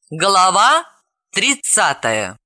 Глава 30.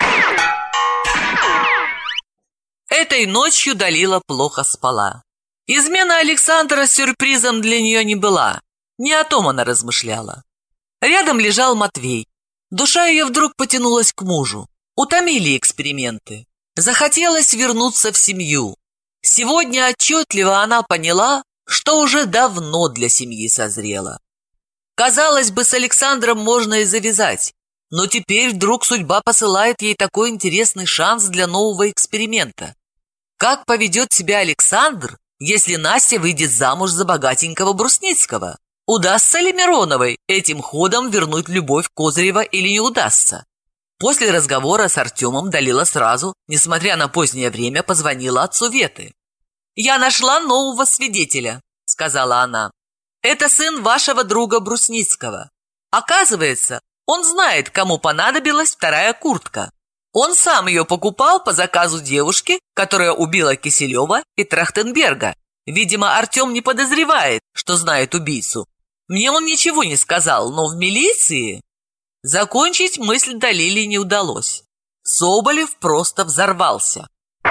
Этой ночью Далила плохо спала. Измена Александра сюрпризом для нее не была. Не о том она размышляла. Рядом лежал Матвей. Душа ее вдруг потянулась к мужу. Утомили эксперименты. Захотелось вернуться в семью. Сегодня отчетливо она поняла, что уже давно для семьи созрела. Казалось бы, с Александром можно и завязать, но теперь вдруг судьба посылает ей такой интересный шанс для нового эксперимента. Как поведет себя Александр, если Настя выйдет замуж за богатенького Брусницкого? Удастся ли Мироновой этим ходом вернуть любовь Козырева или не удастся? После разговора с Артемом Далила сразу, несмотря на позднее время, позвонила отцу Веты. «Я нашла нового свидетеля», — сказала она. «Это сын вашего друга Брусницкого. Оказывается, он знает, кому понадобилась вторая куртка. Он сам ее покупал по заказу девушки, которая убила Киселева и Трахтенберга. Видимо, Артем не подозревает, что знает убийцу. Мне он ничего не сказал, но в милиции...» Закончить мысль Далиле не удалось. Соболев просто взорвался.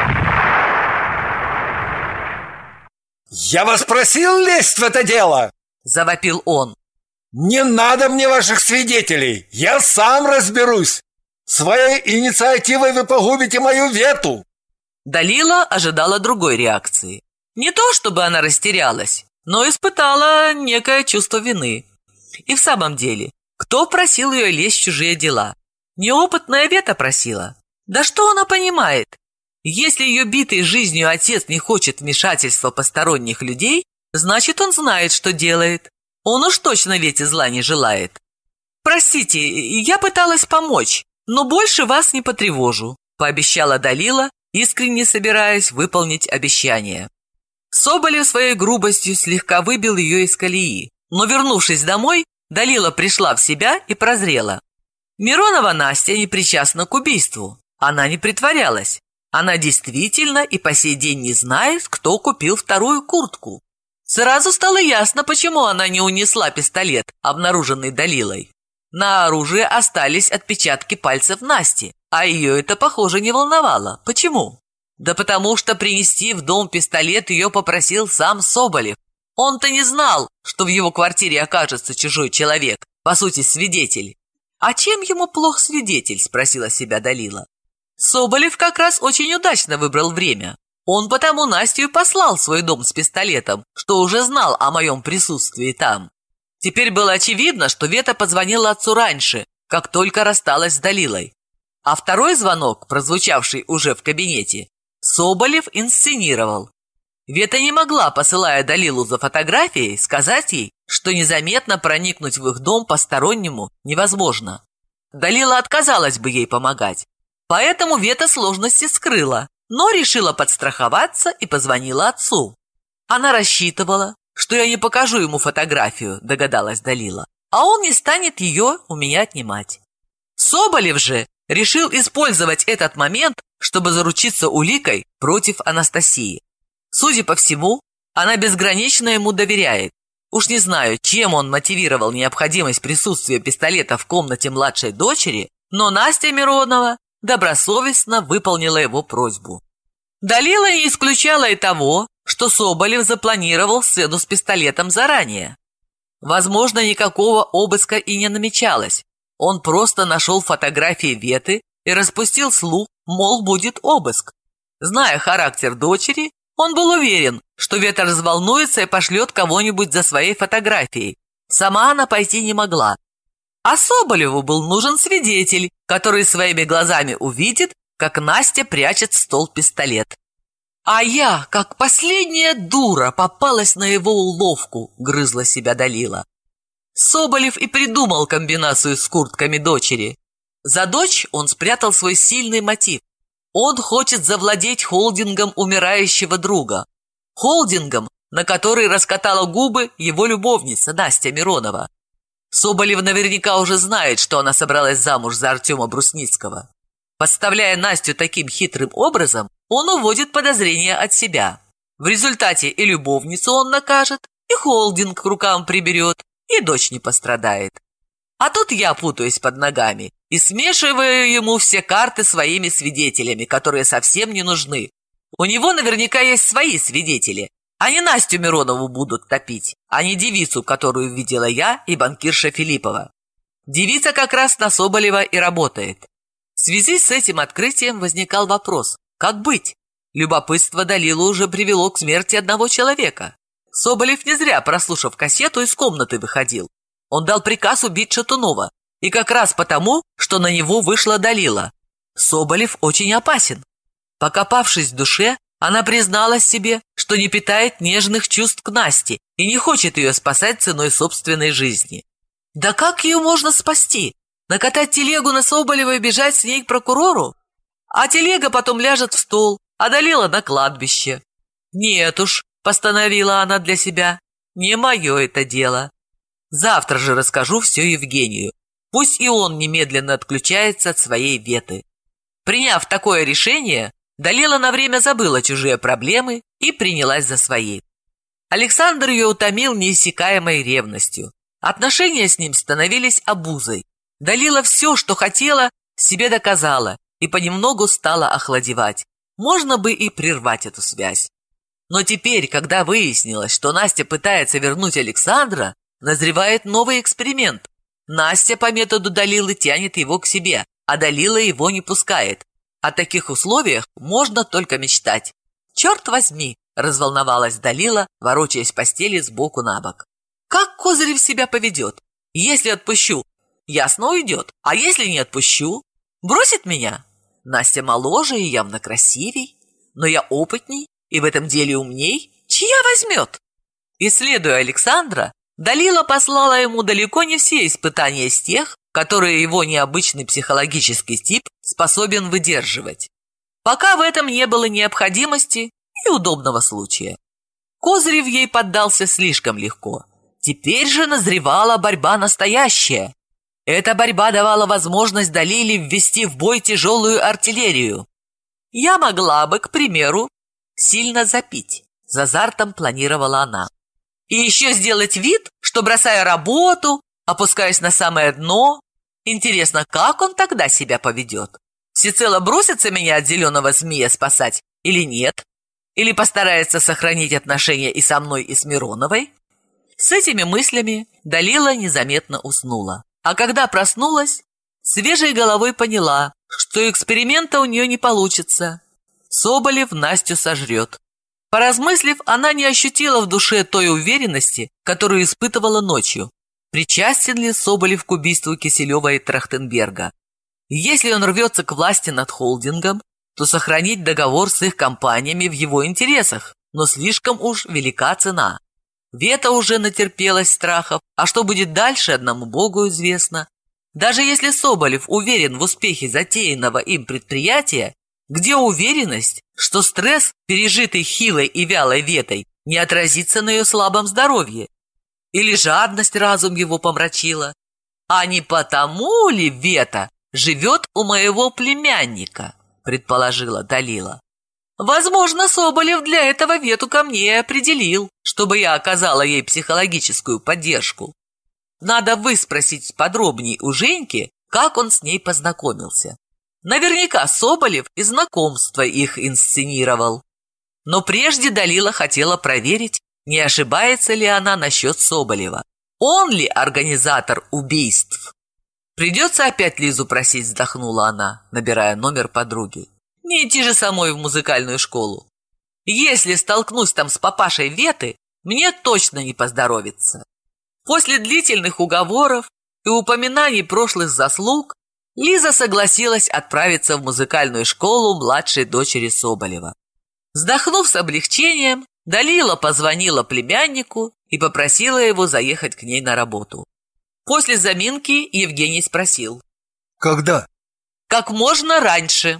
«Я вас просил лезть в это дело!» — завопил он. «Не надо мне ваших свидетелей! Я сам разберусь! Своей инициативой вы погубите мою Вету!» Далила ожидала другой реакции. Не то, чтобы она растерялась, но испытала некое чувство вины. И в самом деле, кто просил ее лезть в чужие дела? Неопытная Вета просила. Да что она понимает? Если ее битый жизнью отец не хочет вмешательства посторонних людей, значит, он знает, что делает. Он уж точно Вете зла не желает. «Простите, я пыталась помочь, но больше вас не потревожу», пообещала Далила, искренне собираясь выполнить обещание. Соболев своей грубостью слегка выбил ее из колеи, но, вернувшись домой, Далила пришла в себя и прозрела. Миронова Настя не причастна к убийству. Она не притворялась. Она действительно и по сей день не знает, кто купил вторую куртку. Сразу стало ясно, почему она не унесла пистолет, обнаруженный Далилой. На оружии остались отпечатки пальцев Насти, а ее это, похоже, не волновало. Почему? Да потому что принести в дом пистолет ее попросил сам Соболев. Он-то не знал, что в его квартире окажется чужой человек, по сути, свидетель. «А чем ему плох свидетель?» – спросила себя Далила. Соболев как раз очень удачно выбрал время. Он потому Настю и послал в свой дом с пистолетом, что уже знал о моем присутствии там. Теперь было очевидно, что Вета позвонила отцу раньше, как только рассталась с Далилой. А второй звонок, прозвучавший уже в кабинете, Соболев инсценировал. Вета не могла, посылая Далилу за фотографией, сказать ей, что незаметно проникнуть в их дом постороннему невозможно. Далила отказалась бы ей помогать. Поэтому Вета сложности скрыла, но решила подстраховаться и позвонила отцу. Она рассчитывала, что я не покажу ему фотографию, догадалась Далила, а он не станет ее у меня отнимать. Соболев же решил использовать этот момент, чтобы заручиться уликой против Анастасии. Судя по всему, она безгранично ему доверяет. Уж не знаю, чем он мотивировал необходимость присутствия пистолета в комнате младшей дочери, но Настя Миронова добросовестно выполнила его просьбу. Далила не исключала и того, что Соболев запланировал сцену с пистолетом заранее. Возможно, никакого обыска и не намечалось. Он просто нашел фотографии Веты и распустил слух, мол, будет обыск. Зная характер дочери, он был уверен, что Вета разволнуется и пошлет кого-нибудь за своей фотографией. Сама она пойти не могла. А Соболеву был нужен свидетель, который своими глазами увидит, как Настя прячет в стол пистолет. «А я, как последняя дура, попалась на его уловку», — грызла себя Далила. Соболев и придумал комбинацию с куртками дочери. За дочь он спрятал свой сильный мотив. Он хочет завладеть холдингом умирающего друга. Холдингом, на который раскатала губы его любовница Настя Миронова. Соболев наверняка уже знает, что она собралась замуж за Артема Брусницкого. Подставляя Настю таким хитрым образом, он уводит подозрения от себя. В результате и любовницу он накажет, и холдинг к рукам приберет, и дочь не пострадает. А тут я путаюсь под ногами и смешиваю ему все карты своими свидетелями, которые совсем не нужны. У него наверняка есть свои свидетели. Они Настю Миронову будут топить, а не девицу, которую видела я и банкирша Филиппова. Девица как раз на Соболева и работает. В связи с этим открытием возникал вопрос: как быть? Любопытство Далилы уже привело к смерти одного человека. Соболев не зря, прослушав кассету, из комнаты выходил. Он дал приказ убить Шатунова, и как раз потому, что на него вышла Далила. Соболев очень опасен. Покопавшись в душе, она призналась себе, что не питает нежных чувств к Насте и не хочет ее спасать ценой собственной жизни. Да как ее можно спасти? Накатать телегу на Соболева и бежать с ней к прокурору? А телега потом ляжет в стол, а Далила на кладбище. Нет уж, постановила она для себя, не мое это дело. Завтра же расскажу все Евгению. Пусть и он немедленно отключается от своей Веты. Приняв такое решение, Далила на время забыла чужие проблемы и принялась за свои. Александр ее утомил неиссякаемой ревностью. Отношения с ним становились обузой. Далила все, что хотела, себе доказала и понемногу стала охладевать. Можно бы и прервать эту связь. Но теперь, когда выяснилось, что Настя пытается вернуть Александра, назревает новый эксперимент. Настя по методу Далилы тянет его к себе, а Далила его не пускает. О таких условиях можно только мечтать. «Черт возьми!» – разволновалась Далила, ворочаясь в постели сбоку на бок. «Как Козырев себя поведет? Если отпущу, ясно уйдет, а если не отпущу, бросит меня? Настя моложе и явно красивей, но я опытней и в этом деле умней. Чья возьмет?» Исследуя Александра, Далила послала ему далеко не все испытания из тех, которые его необычный психологический тип способен выдерживать. Пока в этом не было необходимости и удобного случая. Козырев ей поддался слишком легко. Теперь же назревала борьба настоящая. Эта борьба давала возможность Далиле ввести в бой тяжелую артиллерию. Я могла бы, к примеру, сильно запить. С азартом планировала она. И еще сделать вид, что бросаю работу, опускаюсь на самое дно. Интересно, как он тогда себя поведет? Всецело бросится меня от зеленого змея спасать или нет? Или постарается сохранить отношения и со мной, и с Мироновой? С этими мыслями Далила незаметно уснула. А когда проснулась, свежей головой поняла, что эксперимента у нее не получится. Соболев Настю сожрет. Поразмыслив, она не ощутила в душе той уверенности, которую испытывала ночью. Причастен ли Соболев к убийству Киселева и Трахтенберга? Если он рвется к власти над холдингом, то сохранить договор с их компаниями в его интересах, но слишком уж велика цена. Вета уже натерпелась страхов, а что будет дальше, одному Богу известно. Даже если Соболев уверен в успехе затеянного им предприятия, где уверенность, что стресс, пережитый хилой и вялой Ветой, не отразится на ее слабом здоровье? Или жадность разум его помрачила? А не потому ли Вета живет у моего племянника, предположила Далила. Возможно, Соболев для этого Вету ко мне и определил, чтобы я оказала ей психологическую поддержку. Надо выспросить подробней у Женьки, как он с ней познакомился. Наверняка Соболев и знакомство их инсценировал. Но прежде Далила хотела проверить, не ошибается ли она насчет Соболева. Он ли организатор убийств? Придется опять Лизу просить, вздохнула она, набирая номер подруги. Не идти же самой в музыкальную школу. Если столкнусь там с папашей Веты, мне точно не поздоровится. После длительных уговоров и упоминаний прошлых заслуг Лиза согласилась отправиться в музыкальную школу младшей дочери Соболева. Вздохнув с облегчением, Далила позвонила племяннику и попросила его заехать к ней на работу. После заминки Евгений спросил. Когда? Как можно раньше.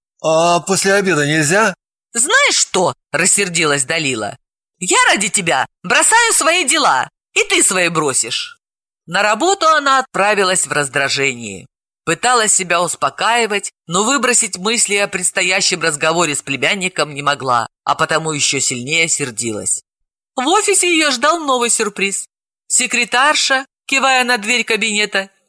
А после обеда нельзя? Знаешь что, рассердилась Далила. Я ради тебя бросаю свои дела, и ты свои бросишь. На работу она отправилась в раздражении. Пыталась себя успокаивать, но выбросить мысли о предстоящем разговоре с племянником не могла, а потому еще сильнее сердилась. В офисе ее ждал новый сюрприз. Секретарша, кивая на дверь кабинета,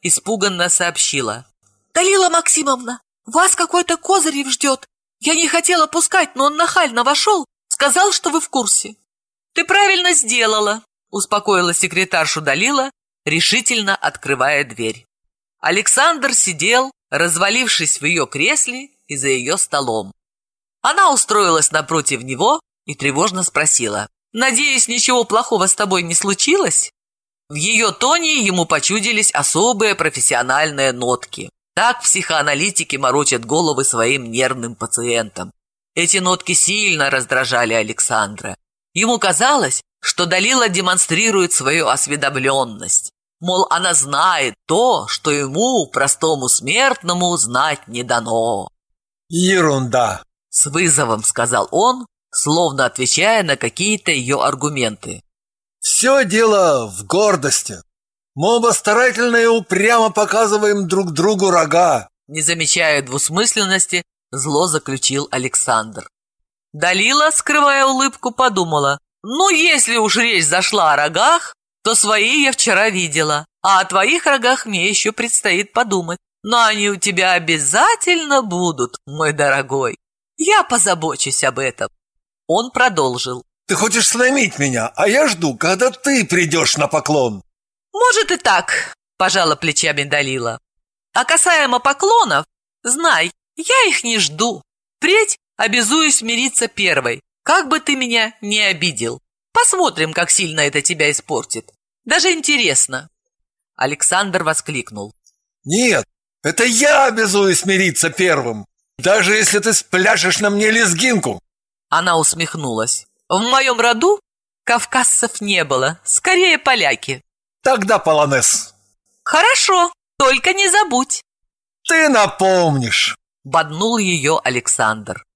испуганно сообщила. «Далила Максимовна, вас какой-то Козырев ждет. Я не хотела пускать, но он нахально вошел, сказал, что вы в курсе». «Ты правильно сделала», — успокоила секретаршу Далила, решительно открывая дверь. Александр сидел, развалившись в ее кресле и за ее столом. Она устроилась напротив него и тревожно спросила: «Надеюсь, ничего плохого с тобой не случилось?» В ее тоне ему почудились особые профессиональные нотки. Так психоаналитики морочат головы своим нервным пациентам. Эти нотки сильно раздражали Александра. Ему казалось, что Далила демонстрирует свою осведомленность. Мол, она знает то, что ему, простому смертному, знать не дано. «Ерунда!» — с вызовом сказал он, словно отвечая на какие-то ее аргументы. «Все дело в гордости. Мы оба старательно и упрямо показываем друг другу рога». Не замечая двусмысленности, зло заключил Александр. Далила, скрывая улыбку, подумала: «Ну, если уж речь зашла о рогах, то свои я вчера видела, а о твоих рогах мне еще предстоит подумать. Но они у тебя обязательно будут, мой дорогой. Я позабочусь об этом». Он продолжил: «Ты хочешь сломить меня, а я жду, когда ты придешь на поклон». «Может и так», — пожала плечами Далила. «А касаемо поклонов, знай, я их не жду. Впредь обязуюсь мириться первой, как бы ты меня не обидел. Посмотрим, как сильно это тебя испортит. Даже интересно». Александр воскликнул: «Нет, это я обязуюсь мириться первым, даже если ты спляшешь на мне лезгинку». Она усмехнулась: «В моем роду кавказцев не было, скорее поляки». «Тогда полонез». «Хорошо, только не забудь». «Ты напомнишь», — боднул ее Александр.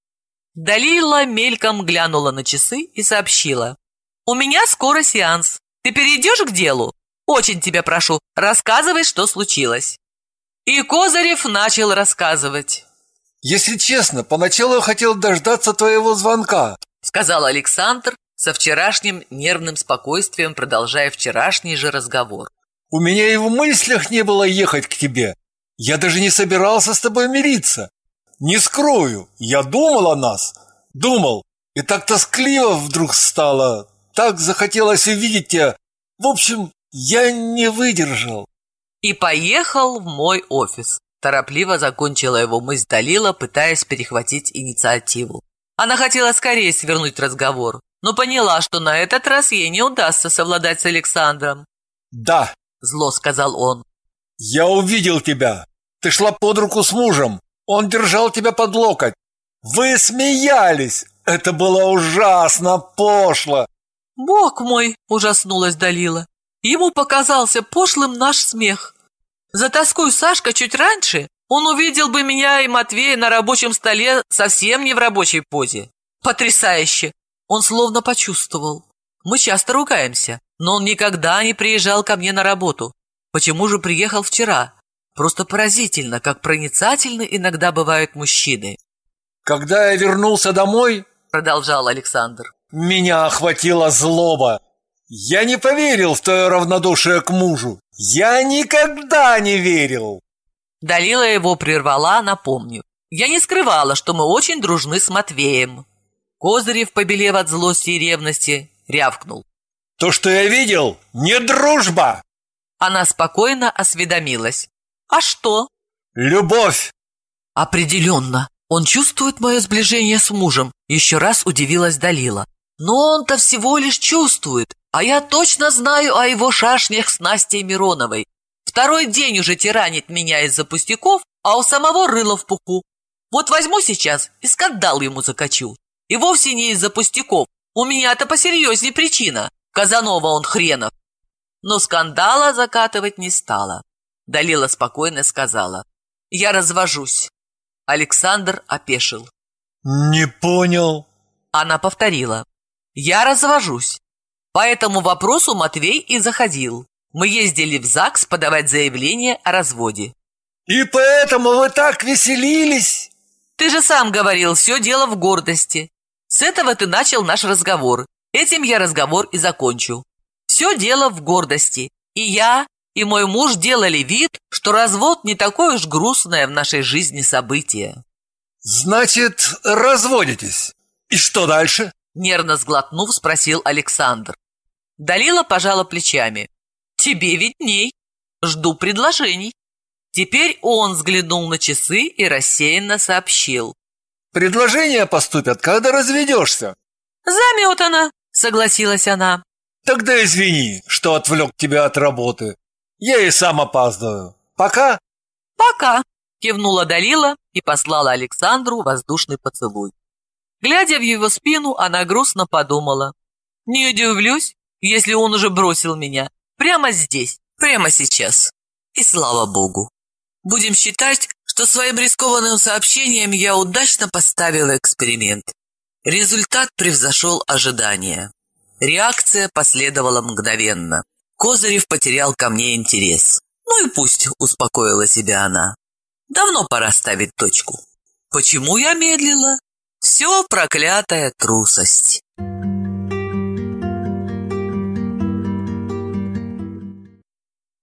Далила мельком глянула на часы и сообщила: «У меня скоро сеанс. Ты перейдешь к делу? Очень тебя прошу, рассказывай, что случилось». И Козырев начал рассказывать. «Если честно, поначалу я хотел дождаться твоего звонка», — сказал Александр, со вчерашним нервным спокойствием продолжая вчерашний же разговор. «У меня и в мыслях не было ехать к тебе. Я даже не собирался с тобой мириться. Не скрою, я думал о нас. Думал, и так тоскливо вдруг стало. Так захотелось увидеть тебя. В общем, я не выдержал». «И поехал в мой офис», — торопливо закончила его мысль Далила, пытаясь перехватить инициативу. Она хотела скорее свернуть разговор, но поняла, что на этот раз ей не удастся совладать с Александром. «Да», — зло сказал он. «Я увидел тебя. Ты шла под руку с мужем. Он держал тебя под локоть. Вы смеялись. Это было ужасно пошло». «Бог мой!» – ужаснулась Далила. «Ему показался пошлым наш смех. Затаскуй Сашка чуть раньше, он увидел бы меня и Матвея на рабочем столе совсем не в рабочей позе. Потрясающе!» Он словно почувствовал. Мы часто ругаемся, но он никогда не приезжал ко мне на работу. Почему же приехал вчера? Просто поразительно, как проницательны иногда бывают мужчины. «Когда я вернулся домой, — продолжал Александр, — меня охватила злоба. Я не поверил в твое равнодушие к мужу. Я никогда не верил». Далила его прервала, напомнив: «Я не скрывала, что мы очень дружны с Матвеем». Козырев, побелев от злости и ревности, рявкнул: «То, что я видел, не дружба!» Она спокойно осведомилась: «А что?» «Любовь!» «Определенно, он чувствует мое сближение с мужем», — еще раз удивилась Далила. «Но он-то всего лишь чувствует, а я точно знаю о его шашнях с Настей Мироновой. Второй день уже тиранит меня из-за пустяков, а у самого рыло в пуху. Вот возьму сейчас и скандал ему закачу. И вовсе не из-за пустяков. У меня-то посерьезней причина. Казанова он хренов». Но скандала закатывать не стала. Далила спокойно сказала: «Я развожусь». Александр опешил. «Не понял». Она повторила: «Я развожусь». По этому вопросу Матвей и заходил. Мы ездили в ЗАГС подавать заявление о разводе. «И поэтому вы так веселились?» «Ты же сам говорил, все дело в гордости. С этого ты начал наш разговор. Этим я разговор и закончу. Все дело в гордости. И я, и мой муж делали вид, что развод не такое уж грустное в нашей жизни событие. Значит, разводитесь. И что дальше? Нервно сглотнув, спросил Александр. Далила пожала плечами. Тебе видней. Жду предложений. Теперь он взглянул на часы и рассеянно сообщил. Предложения поступят, когда разведешься. Заметано, согласилась она. Тогда извини, что отвлек тебя от работы. Я и сам опаздываю. Пока. Пока, кивнула Далила и послала Александру воздушный поцелуй. Глядя в его спину, она грустно подумала. Не удивлюсь, если он уже бросил меня. Прямо здесь, прямо сейчас. И слава богу. Будем считать, что своим рискованным сообщением я удачно поставила эксперимент. Результат превзошел ожидания. Реакция последовала мгновенно. Козырев потерял ко мне интерес. Ну и пусть, успокоила себя она. Давно пора ставить точку. Почему я медлила? Все проклятая трусость.